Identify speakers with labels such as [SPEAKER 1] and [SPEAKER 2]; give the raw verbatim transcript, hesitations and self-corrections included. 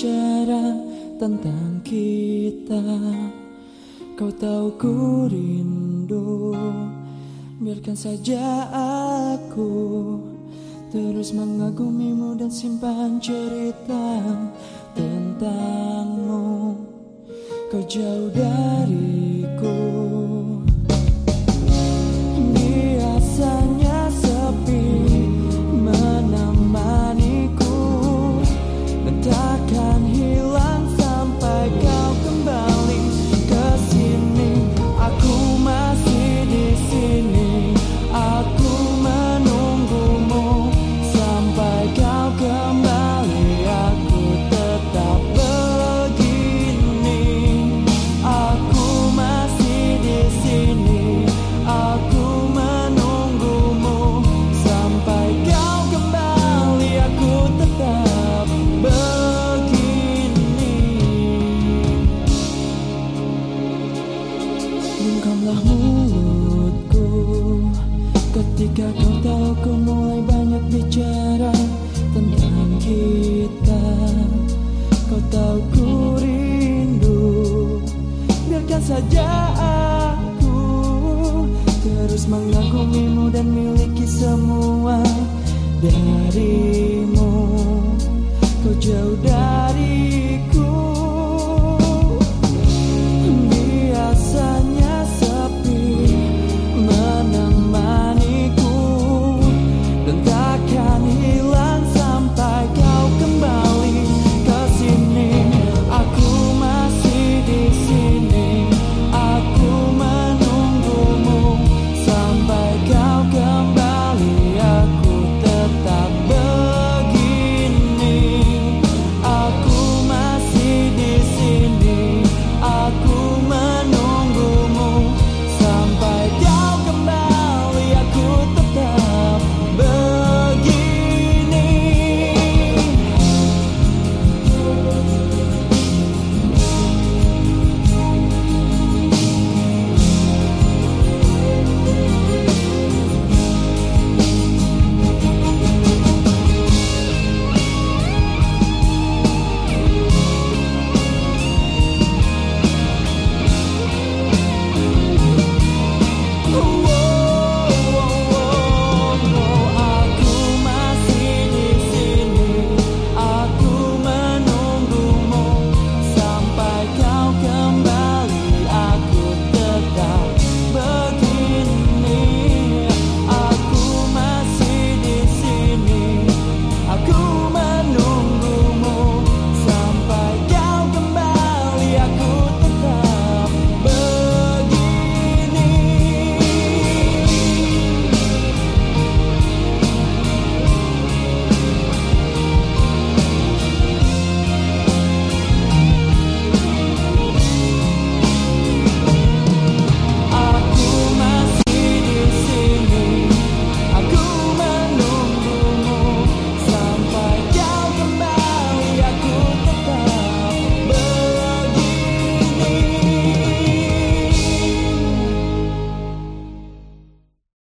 [SPEAKER 1] bicara tentang kita. Kau tahu ku rindu, biarkan saja aku terus mengagumimu dan simpan cerita tentangmu. Kau jauh dariku, biasanya sepi menemaniku, dan takkan hilang sampai kau kembali ke sini. Aku masih di sini, aku menunggumu sampai kau kembali. Aku tetap begini, aku masih di sini, aku menunggumu sampai kau kembali. Aku tetap begini. Bungkamlah mulutku ketika kau tahu ku mulai banyak bicara tentang kita. Kau tahu ku rindu, biarkan saja aku terus mengagumimu dan miliki semua darimu. Kau jauh dari